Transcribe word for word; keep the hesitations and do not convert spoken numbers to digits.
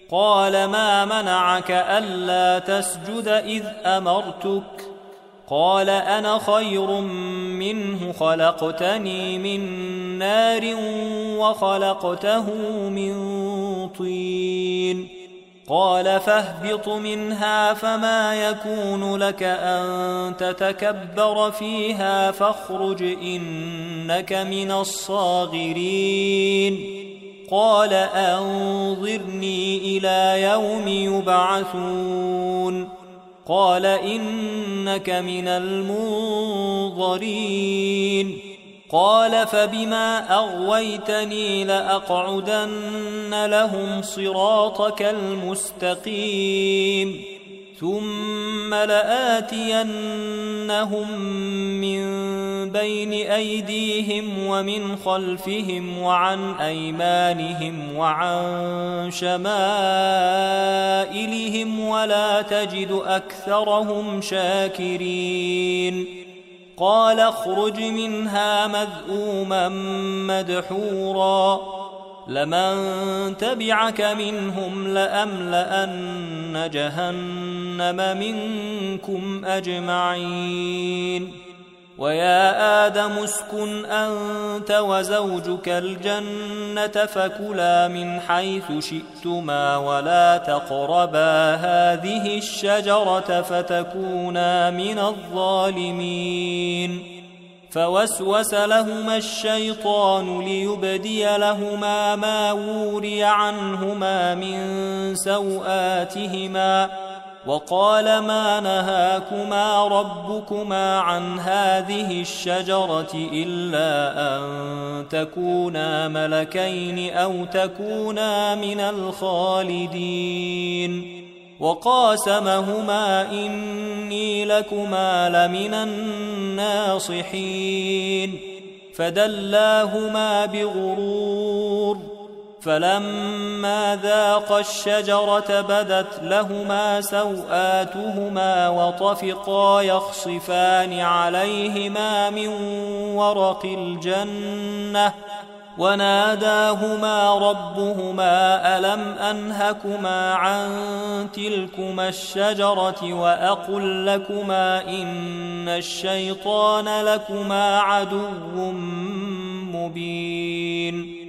قال ما منعك ألا تسجد إذ أمرتك قال أنا خير منه خلقتني من نار وخلقته من طين قال فاهبط منها فما يكون لك أن تتكبر فيها فاخرج إنك من الصاغرين قال أنظرني إلى يوم يبعثون قال إنك من المنظرين قال فبما أغويتني لأقعدن لهم صراطك المستقيم ثم لآتينهم من بين أيديهم ومن خلفهم وعن أيمانهم وعن شمائلهم ولا تجد أكثرهم شاكرين قال اخرج منها مذءوما مدحورا لمن تبعك منهم لأملأن جهنم منكم أجمعين ويا آدم اسكن أنت وزوجك الجنة فكلا من حيث شئتما ولا تقربا هذه الشجرة فتكونا من الظالمين فوسوس لهما الشيطان ليبدي لهما ما وري عنهما من سوآتهما وقال ما نهاكما ربكما عن هذه الشجرة إلا أن تكونا ملكين أو تكونا من الخالدين وقاسمهما إني لكما لمن الناصحين فدلاهما بغرور فلما ذاقا الشجرة بدت لهما سوآتهما وطفقا يخصفان عليهما من ورق الجنة وناداهما ربهما ألم أنهكما عن تلكما الشجرة وأقل لكما إن الشيطان لكما عدو مبين